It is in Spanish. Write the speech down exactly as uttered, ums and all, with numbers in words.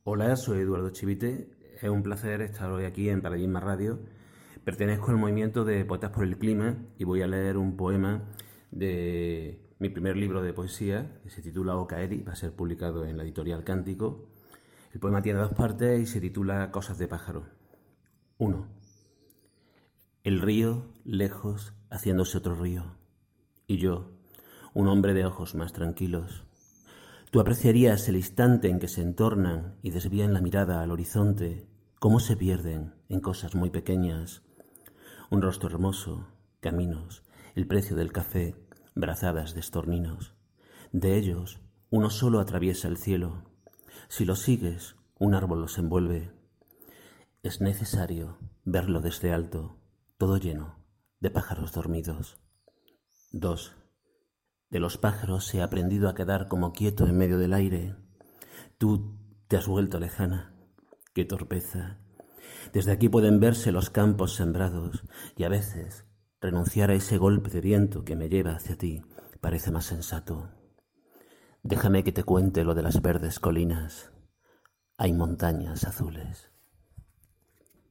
Hola, soy Eduardo Chivite. Es un placer estar hoy aquí en Paradigma Radio. Pertenezco al movimiento de Poetas por el Clima y voy a leer un poema de mi primer libro de poesía, que se titula O Caeri, va a ser publicado en la editorial Cántico. El poema tiene dos partes y se titula Cosas de pájaro. uno. El río, lejos, haciéndose otro río. Y yo, un hombre de ojos más tranquilos. Tú apreciarías el instante en que se entornan y desvían la mirada al horizonte, cómo se pierden en cosas muy pequeñas. Un rostro hermoso, caminos, el precio del café, brazadas de estorninos. De ellos, uno solo atraviesa el cielo. Si lo sigues, un árbol los envuelve. Es necesario verlo desde alto, todo lleno de pájaros dormidos. dos. De los pájaros se ha aprendido a quedar como quieto en medio del aire. Tú te has vuelto lejana. ¡Qué torpeza! Desde aquí pueden verse los campos sembrados y a veces renunciar a ese golpe de viento que me lleva hacia ti parece más sensato. Déjame que te cuente lo de las verdes colinas. Hay montañas azules.